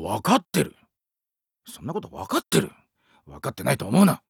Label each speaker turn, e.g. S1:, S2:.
S1: 分かってる。そんなこと分かってる。分かってないと思うな。